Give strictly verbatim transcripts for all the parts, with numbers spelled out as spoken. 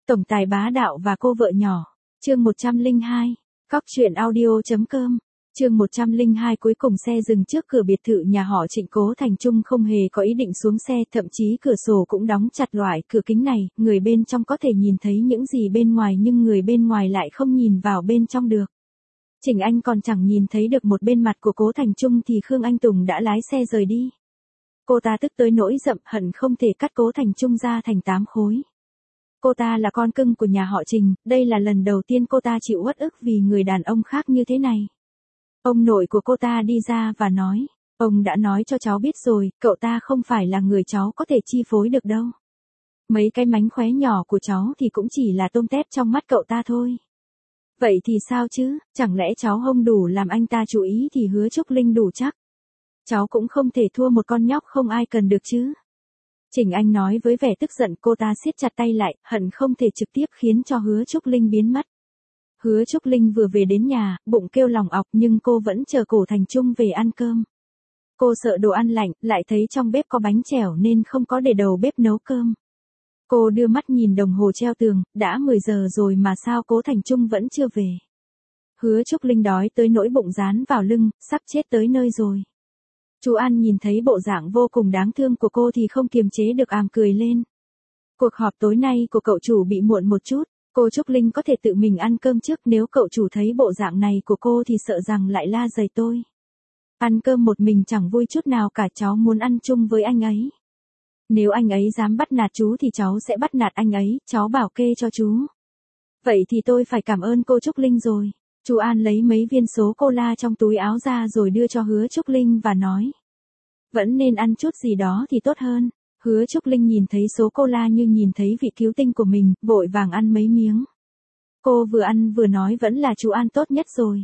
Tổng tài bá đạo và cô vợ nhỏ. Chương một trăm lẻ hai. Cóc truyện audio.com. Chương một trăm lẻ hai. Cuối cùng xe dừng trước cửa biệt thự nhà họ Trịnh. Cố Thành Trung không hề có ý định xuống xe, thậm chí cửa sổ cũng đóng chặt. Loại cửa kính này, người bên trong có thể nhìn thấy những gì bên ngoài nhưng người bên ngoài lại không nhìn vào bên trong được. Trình Anh còn chẳng nhìn thấy được một bên mặt của Cố Thành Trung thì Khương Anh Tùng đã lái xe rời đi. Cô ta tức tới nỗi giận hận không thể cắt Cố Thành Trung ra thành tám khối. Cô ta là con cưng của nhà họ Trình, đây là lần đầu tiên cô ta chịu uất ức vì người đàn ông khác như thế này. Ông nội của cô ta đi ra và nói, ông đã nói cho cháu biết rồi, cậu ta không phải là người cháu có thể chi phối được đâu. Mấy cái mánh khóe nhỏ của cháu thì cũng chỉ là tôm tép trong mắt cậu ta thôi. Vậy thì sao chứ, chẳng lẽ cháu không đủ làm anh ta chú ý thì Hứa Trúc Linh đủ chắc. Cháu cũng không thể thua một con nhóc không ai cần được chứ. Trình Anh nói với vẻ tức giận. Cô ta siết chặt tay lại, hận không thể trực tiếp khiến cho Hứa Trúc Linh biến mất. Hứa Trúc Linh vừa về đến nhà, bụng kêu lòng ọc nhưng cô vẫn chờ Cố Thành Trung về ăn cơm. Cô sợ đồ ăn lạnh, lại thấy trong bếp có bánh chèo nên không có để đầu bếp nấu cơm. Cô đưa mắt nhìn đồng hồ treo tường, đã mười giờ rồi mà sao Cố Thành Trung vẫn chưa về. Hứa Trúc Linh đói tới nỗi bụng dán vào lưng, sắp chết tới nơi rồi. Chú An nhìn thấy bộ dạng vô cùng đáng thương của cô thì không kiềm chế được àm cười lên. Cuộc họp tối nay của cậu chủ bị muộn một chút, cô Trúc Linh có thể tự mình ăn cơm trước, nếu cậu chủ thấy bộ dạng này của cô thì sợ rằng lại la giày tôi. Ăn cơm một mình chẳng vui chút nào cả, cháu muốn ăn chung với anh ấy. Nếu anh ấy dám bắt nạt chú thì cháu sẽ bắt nạt anh ấy, cháu bảo kê cho chú. Vậy thì tôi phải cảm ơn cô Trúc Linh rồi. Chú An lấy mấy viên số cola trong túi áo ra rồi đưa cho Hứa Trúc Linh và nói. Vẫn nên ăn chút gì đó thì tốt hơn. Hứa Trúc Linh nhìn thấy số cola như nhìn thấy vị cứu tinh của mình, vội vàng ăn mấy miếng. Cô vừa ăn vừa nói vẫn là chú An tốt nhất rồi.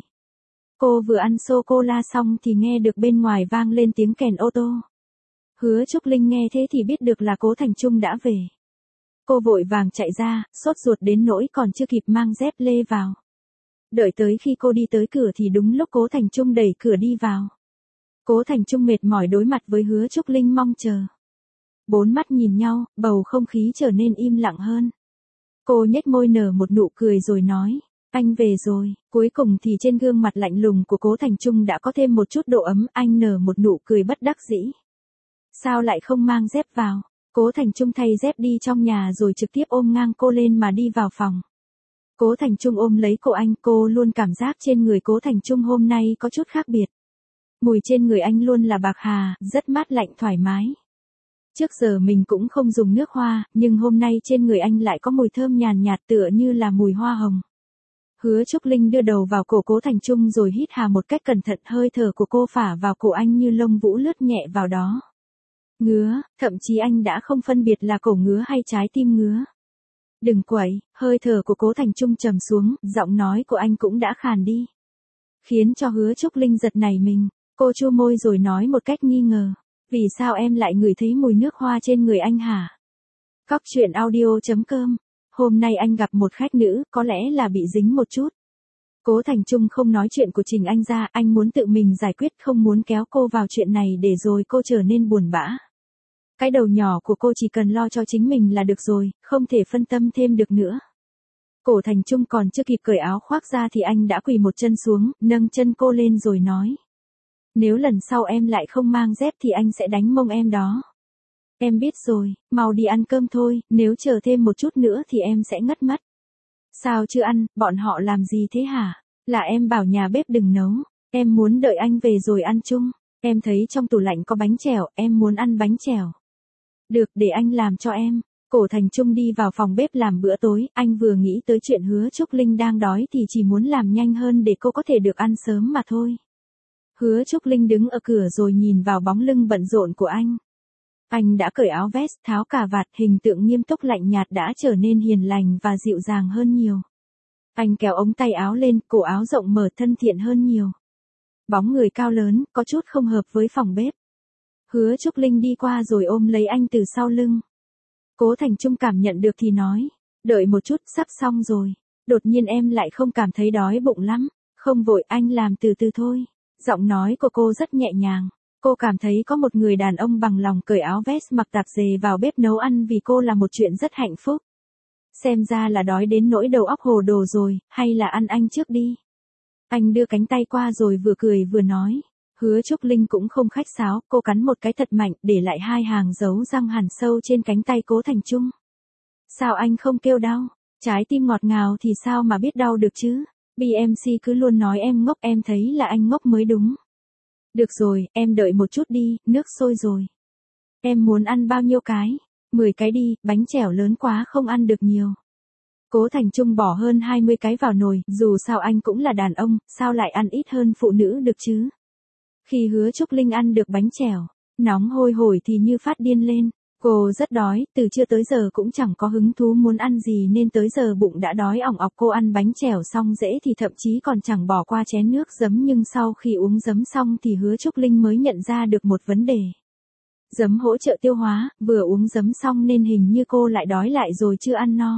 Cô vừa ăn sô-cô-la xong thì nghe được bên ngoài vang lên tiếng kèn ô tô. Hứa Trúc Linh nghe thế thì biết được là Cố Thành Trung đã về. Cô vội vàng chạy ra, sốt ruột đến nỗi còn chưa kịp mang dép lê vào. Đợi tới khi cô đi tới cửa thì đúng lúc Cố Thành Trung đẩy cửa đi vào. Cố Thành Trung mệt mỏi đối mặt với Hứa Trúc Linh mong chờ. Bốn mắt nhìn nhau, bầu không khí trở nên im lặng hơn. Cô nhếch môi nở một nụ cười rồi nói, anh về rồi. Cuối cùng thì trên gương mặt lạnh lùng của Cố Thành Trung đã có thêm một chút độ ấm, anh nở một nụ cười bất đắc dĩ. Sao lại không mang dép vào? Cố Thành Trung thay dép đi trong nhà rồi trực tiếp ôm ngang cô lên mà đi vào phòng. Cố Thành Trung ôm lấy cổ anh, cô luôn cảm giác trên người Cố Thành Trung hôm nay có chút khác biệt. Mùi trên người anh luôn là bạc hà, rất mát lạnh thoải mái. Trước giờ mình cũng không dùng nước hoa, nhưng hôm nay trên người anh lại có mùi thơm nhàn nhạt tựa như là mùi hoa hồng. Hứa Trúc Linh đưa đầu vào cổ Cố Thành Trung rồi hít hà một cách cẩn thận, hơi thở của cô phả vào cổ anh như lông vũ lướt nhẹ vào đó. Ngứa, thậm chí anh đã không phân biệt là cổ ngứa hay trái tim ngứa. Đừng quậy, hơi thở của Cố Thành Trung trầm xuống, giọng nói của anh cũng đã khàn đi. Khiến cho Hứa Trúc Linh giật nảy mình, cô chua môi rồi nói một cách nghi ngờ. Vì sao em lại ngửi thấy mùi nước hoa trên người anh hả? Cóc truyện audio.com. Hôm nay anh gặp một khách nữ, có lẽ là bị dính một chút. Cố Thành Trung không nói chuyện của Trình Anh ra, anh muốn tự mình giải quyết, không muốn kéo cô vào chuyện này để rồi cô trở nên buồn bã. Cái đầu nhỏ của cô chỉ cần lo cho chính mình là được rồi, không thể phân tâm thêm được nữa. Cố Thành Trung còn chưa kịp cởi áo khoác ra thì anh đã quỳ một chân xuống, nâng chân cô lên rồi nói. Nếu lần sau em lại không mang dép thì anh sẽ đánh mông em đó. Em biết rồi, mau đi ăn cơm thôi, nếu chờ thêm một chút nữa thì em sẽ ngất mất. Sao chưa ăn, bọn họ làm gì thế hả? Là em bảo nhà bếp đừng nấu, em muốn đợi anh về rồi ăn chung. Em thấy trong tủ lạnh có bánh chèo, em muốn ăn bánh chèo. Được, để anh làm cho em. Cố Thành Trung đi vào phòng bếp làm bữa tối, anh vừa nghĩ tới chuyện Hứa Trúc Linh đang đói thì chỉ muốn làm nhanh hơn để cô có thể được ăn sớm mà thôi. Hứa Trúc Linh đứng ở cửa rồi nhìn vào bóng lưng bận rộn của anh. Anh đã cởi áo vest, tháo cà vạt, hình tượng nghiêm túc lạnh nhạt đã trở nên hiền lành và dịu dàng hơn nhiều. Anh kéo ống tay áo lên, cổ áo rộng mở thân thiện hơn nhiều. Bóng người cao lớn, có chút không hợp với phòng bếp. Hứa Trúc Linh đi qua rồi ôm lấy anh từ sau lưng. Cố Thành Trung cảm nhận được thì nói, đợi một chút, sắp xong rồi. Đột nhiên em lại không cảm thấy đói bụng lắm. Không vội, anh làm từ từ thôi. Giọng nói của cô rất nhẹ nhàng. Cô cảm thấy có một người đàn ông bằng lòng cởi áo vest mặc tạp dề vào bếp nấu ăn vì cô là một chuyện rất hạnh phúc. Xem ra là đói đến nỗi đầu óc hồ đồ rồi, hay là ăn anh trước đi. Anh đưa cánh tay qua rồi vừa cười vừa nói. Hứa Trúc Linh cũng không khách sáo, cô cắn một cái thật mạnh, để lại hai hàng dấu răng hằn sâu trên cánh tay Cố Thành Trung. Sao anh không kêu đau? Trái tim ngọt ngào thì sao mà biết đau được chứ? bê em xê cứ luôn nói em ngốc, em thấy là anh ngốc mới đúng. Được rồi, em đợi một chút đi, nước sôi rồi. Em muốn ăn bao nhiêu cái? mười cái đi, bánh chèo lớn quá không ăn được nhiều. Cố Thành Trung bỏ hơn hai mươi cái vào nồi, dù sao anh cũng là đàn ông, sao lại ăn ít hơn phụ nữ được chứ? Khi Hứa Trúc Linh ăn được bánh chèo, nóng hôi hổi thì như phát điên lên. Cô rất đói, từ trưa tới giờ cũng chẳng có hứng thú muốn ăn gì nên tới giờ bụng đã đói ỏng ọc. Cô ăn bánh chèo xong dễ thì thậm chí còn chẳng bỏ qua chén nước giấm, nhưng sau khi uống giấm xong thì Hứa Trúc Linh mới nhận ra được một vấn đề. Giấm hỗ trợ tiêu hóa, vừa uống giấm xong nên hình như cô lại đói lại rồi chưa ăn no.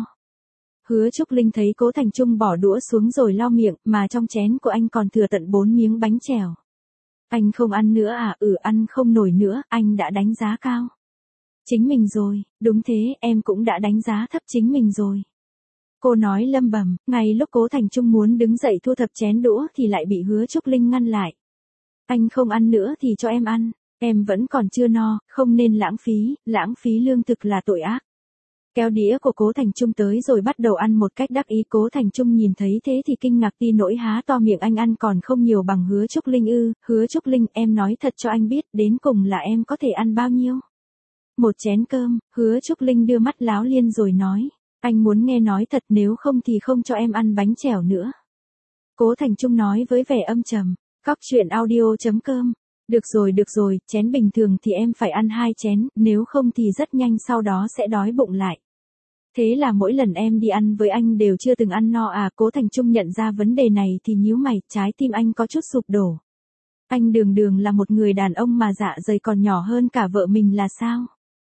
Hứa Trúc Linh thấy Cố Thành Trung bỏ đũa xuống rồi lau miệng, mà trong chén của anh còn thừa tận bốn miếng bánh chèo. Anh không ăn nữa à? Ừ, ăn không nổi nữa, anh đã đánh giá cao chính mình rồi. Đúng thế, em cũng đã đánh giá thấp chính mình rồi. Cô nói lầm bầm, ngay lúc Cố Thành Trung muốn đứng dậy thu thập chén đũa thì lại bị Hứa Trúc Linh ngăn lại. Anh không ăn nữa thì cho em ăn, em vẫn còn chưa no, không nên lãng phí, lãng phí lương thực là tội ác. Kéo đĩa của Cố Thành Trung tới rồi bắt đầu ăn một cách đắc ý. Cố Thành Trung nhìn thấy thế thì kinh ngạc ti nỗi há to miệng, anh ăn còn không nhiều bằng Hứa Trúc Linh ư? Hứa Trúc Linh, em nói thật cho anh biết, đến cùng là em có thể ăn bao nhiêu? Một chén cơm. Hứa Trúc Linh đưa mắt láo liên rồi nói. Anh muốn nghe nói thật, nếu không thì không cho em ăn bánh chèo nữa. Cố Thành Trung nói với vẻ âm trầm. Cóc truyện audio chấm com. Được rồi được rồi, chén bình thường thì em phải ăn hai chén, nếu không thì rất nhanh sau đó sẽ đói bụng lại. Thế là mỗi lần em đi ăn với anh đều chưa từng ăn no à? Cố Thành Trung nhận ra vấn đề này thì nhíu mày, trái tim anh có chút sụp đổ. Anh đường đường là một người đàn ông mà dạ dày còn nhỏ hơn cả vợ mình là sao?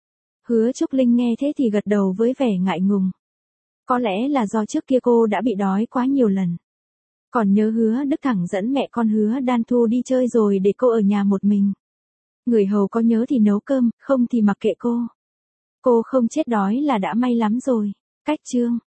Hứa Trúc Linh nghe thế thì gật đầu với vẻ ngại ngùng. Có lẽ là do trước kia cô đã bị đói quá nhiều lần. Còn nhớ Hứa Đức Thẳng dẫn mẹ con Hứa Đan Thu đi chơi rồi để cô ở nhà một mình. Người hầu có nhớ thì nấu cơm, không thì mặc kệ cô. Cô không chết đói là đã may lắm rồi. Cách chương